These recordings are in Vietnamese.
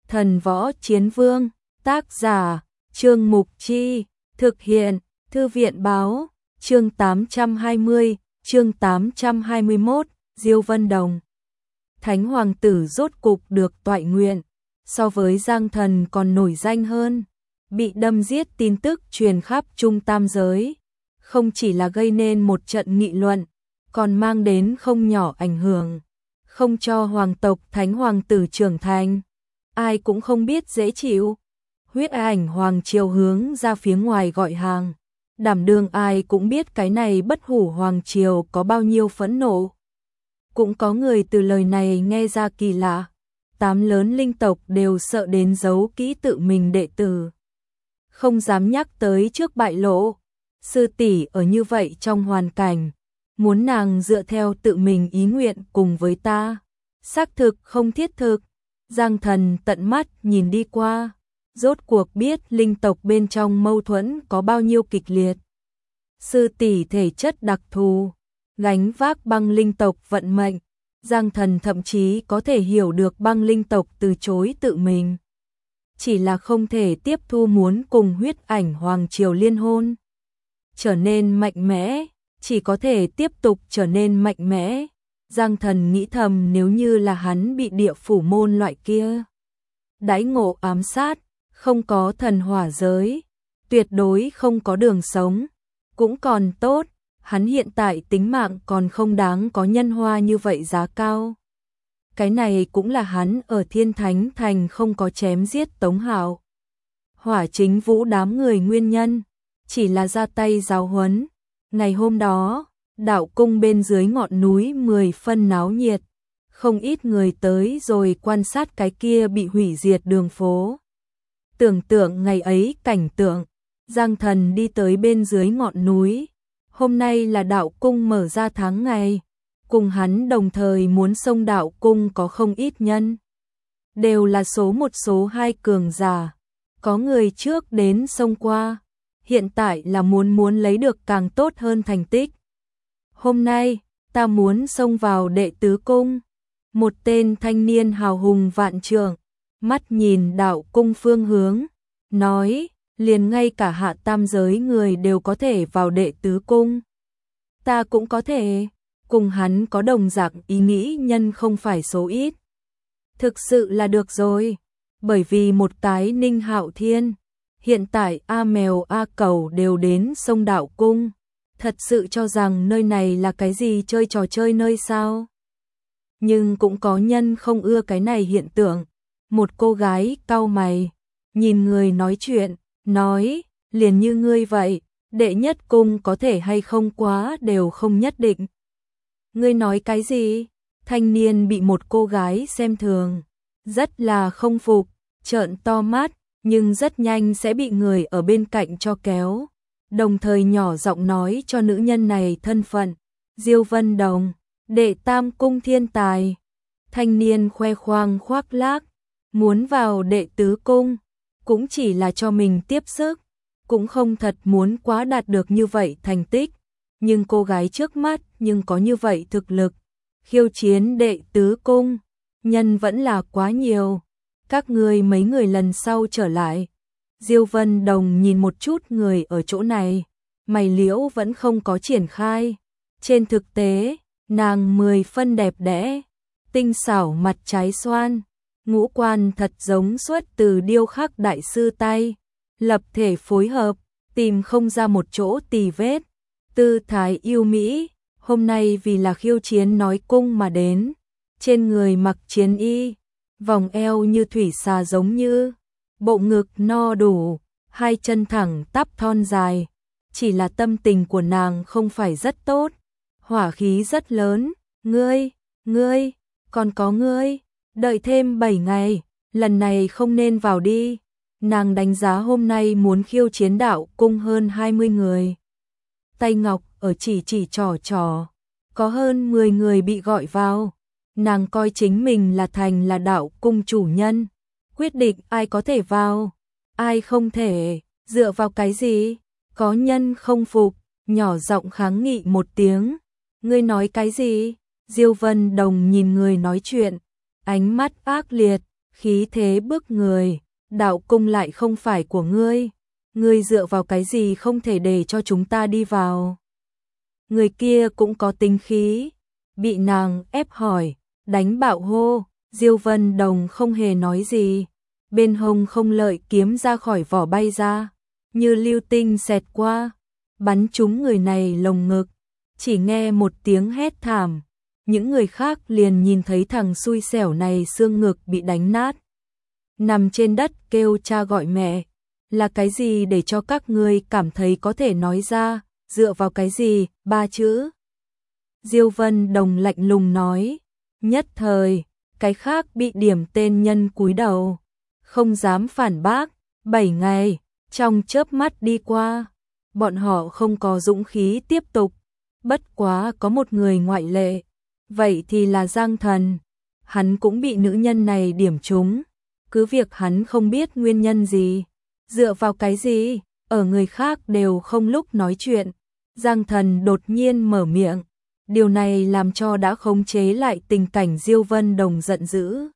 Thần Võ Chiến Vương, tác giả, Trương Mục Chi, thực hiện, Thư viện Báo, chương 820, chương 821, Diêu Vân Đồng. Thánh Hoàng tử rốt cục được toại nguyện, so với Giang Thần còn nổi danh hơn. Bị đâm giết tin tức truyền khắp Trung Tam giới, không chỉ là gây nên một trận nghị luận, còn mang đến không nhỏ ảnh hưởng, không cho hoàng tộc Thánh Hoàng tử trưởng thành. Ai cũng không biết dễ chịu. Huyết ảnh hoàng triều hướng ra phía ngoài gọi hàng, đảm đương ai cũng biết cái này bất hủ hoàng triều có bao nhiêu phẫn nộ. Cũng có người từ lời này nghe ra kỳ lạ, 8 lớn linh tộc đều sợ đến giấu kỹ tự mình đệ tử, không dám nhắc tới trước bại lộ. Sư tỷ ở như vậy trong hoàn cảnh, muốn nàng dựa theo tự mình ý nguyện cùng với ta, xác thực không thiết thực. Giang Thần tận mắt nhìn đi qua, rốt cuộc biết linh tộc bên trong mâu thuẫn có bao nhiêu kịch liệt. Sư tỷ thể chất đặc thù, gánh vác băng linh tộc vận mệnh, Giang Thần thậm chí có thể hiểu được băng linh tộc từ chối tự mình, chỉ là không thể tiếp thu muốn cùng huyết ảnh hoàng triều liên hôn. Trở nên mạnh mẽ, chỉ có thể tiếp tục trở nên mạnh mẽ. Giang Thần nghĩ thầm, nếu như là hắn bị địa phủ môn loại kia đãi ngộ ám sát, không có thần hỏa giới, tuyệt đối không có đường sống. Cũng còn tốt, hắn hiện tại tính mạng còn không đáng có nhân hoa như vậy giá cao. Cái này cũng là hắn ở Thiên Thánh Thành không có chém giết Tống Hạo, Hỏa Chính Vũ đám người nguyên nhân, chỉ là ra tay giáo huấn. Ngày hôm đó, đạo cung bên dưới ngọn núi 10 phân náo nhiệt, không ít người tới rồi quan sát cái kia bị hủy diệt đường phố. Tưởng tượng ngày ấy cảnh tượng, Giang Thần đi tới bên dưới ngọn núi. Hôm nay là đạo cung mở ra tháng ngày, cùng hắn đồng thời muốn xông đạo cung có không ít nhân, đều là số 1 số 2 cường giả. Có người trước đến xông qua, hiện tại là muốn lấy được càng tốt hơn thành tích. Hôm nay, ta muốn xông vào đệ tứ cung. Một tên thanh niên hào hùng vạn trượng, mắt nhìn đạo cung phương hướng, nói, liền ngay cả hạ tam giới người đều có thể vào đệ tứ cung. Ta cũng có thể. Cùng hắn có đồng dạng ý nghĩ nhân không phải số ít. Thực sự là được rồi, bởi vì một cái Ninh Hạo Thiên, hiện tại A Mèo A Cẩu đều đến sông đạo cung. Thật sự cho rằng nơi này là cái gì chơi trò chơi nơi sao? Nhưng cũng có nhân không ưa cái này hiện tượng. Một cô gái cau mày, nhìn người nói chuyện, nói, liền như ngươi vậy, đệ nhất cung có thể hay không quá đều không nhất định. Ngươi nói cái gì? Thanh niên bị một cô gái xem thường, rất là không phục, trợn to mắt, nhưng rất nhanh sẽ bị người ở bên cạnh cho kéo. Đồng thời nhỏ giọng nói cho nữ nhân này thân phận, Diêu Vân Đồng, đệ tam cung thiên tài. Thanh niên khoe khoang khoác lác, muốn vào đệ tứ cung, cũng chỉ là cho mình tiếp sức, cũng không thật muốn quá đạt được như vậy thành tích. Nhưng cô gái trước mắt nhưng có như vậy thực lực, khiêu chiến đệ tứ cung, nhân vẫn là quá nhiều. Các ngươi mấy người lần sau trở lại. Diêu Vân Đồng nhìn một chút người ở chỗ này, mày liễu vẫn không có triển khai. Trên thực tế, nàng 10 phân đẹp đẽ, tinh xảo mặt trái xoan, ngũ quan thật giống xuất từ điêu khắc đại sư tay, lập thể phối hợp, tìm không ra một chỗ tì vết. Tư thái yêu mỹ, hôm nay vì là khiêu chiến nói cung mà đến, trên người mặc chiến y, vòng eo như thủy xà giống như, bộ ngực no đủ, hai chân thẳng tắp thon dài, chỉ là tâm tình của nàng không phải rất tốt, hỏa khí rất lớn. Ngươi, còn có ngươi, đợi thêm 7 ngày, lần này không nên vào đi. Nàng đánh giá hôm nay muốn khiêu chiến đạo cung hơn 20 người. Tay ngọc ở chỉ trò, có hơn 10 người bị gọi vào. Nàng coi chính mình là thành là đạo cung chủ nhân, quyết định ai có thể vào, ai không thể, dựa vào cái gì? Có nhân không phục, nhỏ giọng kháng nghị một tiếng. Ngươi nói cái gì? Diêu Vân Đồng nhìn người nói chuyện, ánh mắt ác liệt, khí thế bức người, đạo cung lại không phải của ngươi dựa vào cái gì không thể để cho chúng ta đi vào. Người kia cũng có tính khí, bị nàng ép hỏi, đánh bạo hô, Diêu Vân Đồng không hề nói gì, bên hông không lợi kiếm ra khỏi vỏ bay ra, như lưu tinh xẹt qua, bắn trúng người này lồng ngực, chỉ nghe một tiếng hét thảm, những người khác liền nhìn thấy thằng xui xẻo này xương ngực bị đánh nát, nằm trên đất kêu cha gọi mẹ, là cái gì để cho các ngươi cảm thấy có thể nói ra, dựa vào cái gì, 3 chữ. Diêu Vân Đồng lạnh lùng nói, nhất thời, cái khác bị điểm tên nhân cúi đầu, không dám phản bác, 7 ngày, trong chớp mắt đi qua, bọn họ không có dũng khí tiếp tục, bất quá có một người ngoại lệ, vậy thì là Giang Thần, hắn cũng bị nữ nhân này điểm trúng, cứ việc hắn không biết nguyên nhân gì, dựa vào cái gì, ở người khác đều không lúc nói chuyện, Giang Thần đột nhiên mở miệng, điều này làm cho đã khống chế lại tình cảnh Diêu Vân Đồng giận dữ.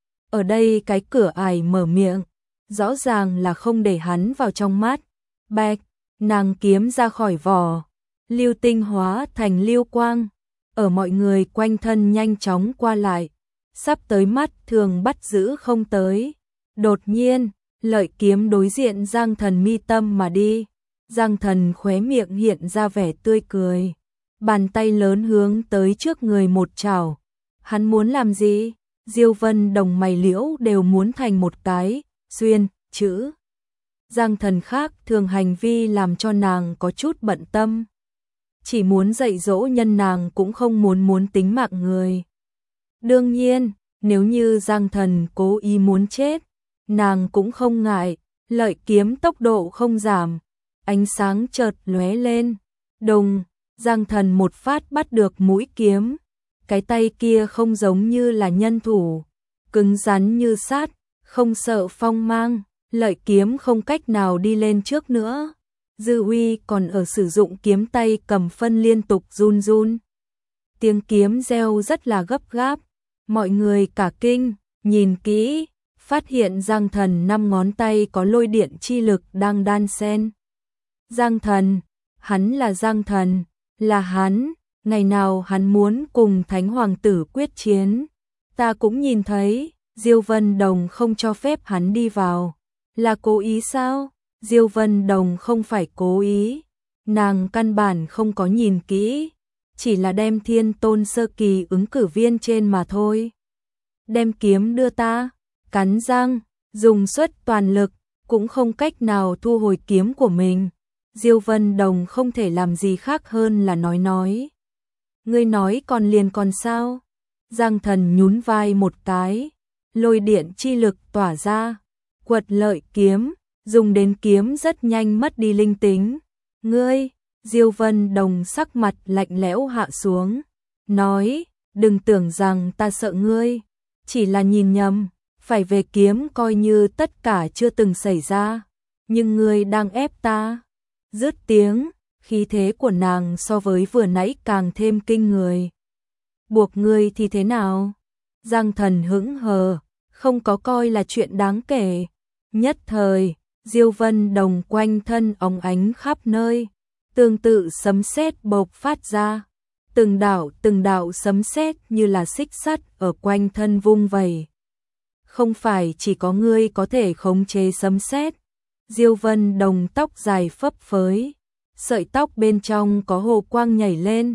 Ở đây cái cửa ải mở miệng, rõ ràng là không để hắn vào trong mắt, bạch, nàng kiếm ra khỏi vỏ, lưu tinh hóa thành lưu quang, ở mọi người quanh thân nhanh chóng qua lại, sắp tới mắt thường bắt giữ không tới. Đột nhiên, lợi kiếm đối diện Giang Thần mi tâm mà đi, Giang Thần khóe miệng hiện ra vẻ tươi cười, bàn tay lớn hướng tới trước người một chảo. Hắn muốn làm gì? Diêu Vân Đồng mày liễu đều muốn thành một cái xuyên chữ. Giang Thần khác thường hành vi làm cho nàng có chút bận tâm, chỉ muốn dạy dỗ nhân nàng cũng không muốn tính mạng người. Đương nhiên, nếu như Giang Thần cố ý muốn chết, nàng cũng không ngại, lợi kiếm tốc độ không giảm, ánh sáng chợt lóe lên, đùng, Giang Thần một phát bắt được mũi kiếm, cái tay kia không giống như là nhân thủ, cứng rắn như sắt, không sợ phong mang, lợi kiếm không cách nào đi lên trước nữa. Dư Uy còn ở sử dụng kiếm tay cầm phân liên tục run run. Tiếng kiếm reo rất là gấp gáp, mọi người cả kinh, nhìn kỹ, phát hiện Giang Thần 5 ngón tay có lôi điện chi lực đang đan xen. Giang Thần, hắn là Giang Thần, là hắn, ngày nào hắn muốn cùng Thánh Hoàng tử quyết chiến. Ta cũng nhìn thấy, Diêu Vân Đồng không cho phép hắn đi vào. Là cố ý sao? Diêu Vân Đồng không phải cố ý, nàng căn bản không có nhìn kỹ, chỉ là đem Thiên Tôn sơ kỳ ứng cử viên trên mà thôi. Đem kiếm đưa ta, cắn răng, dùng suất toàn lực, cũng không cách nào thu hồi kiếm của mình. Diêu Vân Đồng không thể làm gì khác hơn là nói. Ngươi nói còn liền còn sao? Giang Thần nhún vai một cái, lôi điện chi lực tỏa ra, quật lợi kiếm, dùng đến kiếm rất nhanh mất đi linh tính. Ngươi, Diêu Vân Đồng sắc mặt lạnh lẽo hạ xuống, nói, đừng tưởng rằng ta sợ ngươi, chỉ là nhìn nhầm, phải về kiếm coi như tất cả chưa từng xảy ra, nhưng ngươi đang ép ta. Dứt tiếng, khí thế của nàng so với vừa nãy càng thêm kinh người. Buộc ngươi thì thế nào? Giang Thần hững hờ, không có coi là chuyện đáng kể. Nhất thời, Diêu Vân Đồng quanh thân óng ánh khắp nơi, tương tự sấm sét bộc phát ra, từng đạo sấm sét như là xích sắt ở quanh thân vung vẩy. Không phải chỉ có ngươi có thể khống chế sấm sét. Diêu Vân Đồng tóc dài phấp phới, sợi tóc bên trong có hồ quang nhảy lên.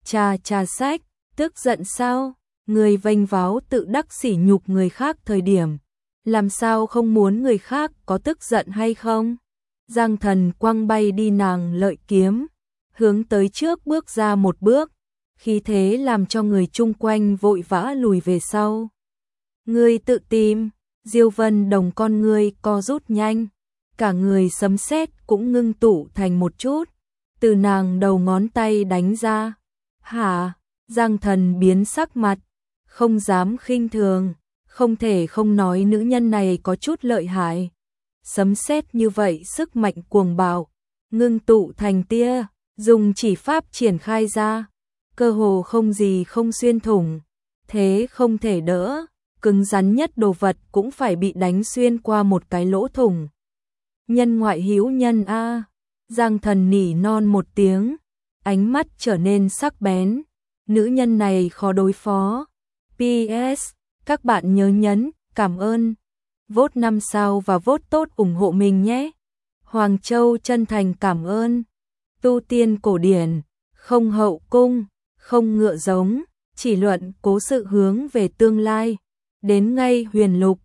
Trà sách, tức giận sao? Người vênh váo tự đắc sỉ nhục người khác thời điểm, làm sao không muốn người khác có tức giận hay không? Giang Thần quăng bay đi nàng lợi kiếm, hướng tới trước bước ra một bước, khí thế làm cho người chung quanh vội vã lùi về sau. Ngươi tự tìm, Diêu Vân Đồng con ngươi co rút nhanh, cả người sấm sét cũng ngưng tụ thành một chút, từ nàng đầu ngón tay đánh ra. Hả? Giang Thần biến sắc mặt, không dám khinh thường, không thể không nói nữ nhân này có chút lợi hại. Sấm sét như vậy sức mạnh cuồng bạo, ngưng tụ thành tia, dùng chỉ pháp triển khai ra, cơ hồ không gì không xuyên thủng, thế không thể đỡ, cứng rắn nhất đồ vật cũng phải bị đánh xuyên qua một cái lỗ thủng. Nhân ngoại hữu nhân a. Giang Thần nỉ non một tiếng, ánh mắt trở nên sắc bén. Nữ nhân này khó đối phó. PS, các bạn nhớ nhấn cảm ơn, vote 5 sao và vote tốt ủng hộ mình nhé. Hoàng Châu chân thành cảm ơn. Tu tiên cổ điển, không hậu cung, không ngựa giống, chỉ luận cố sự hướng về tương lai. Đến ngay huyền lục,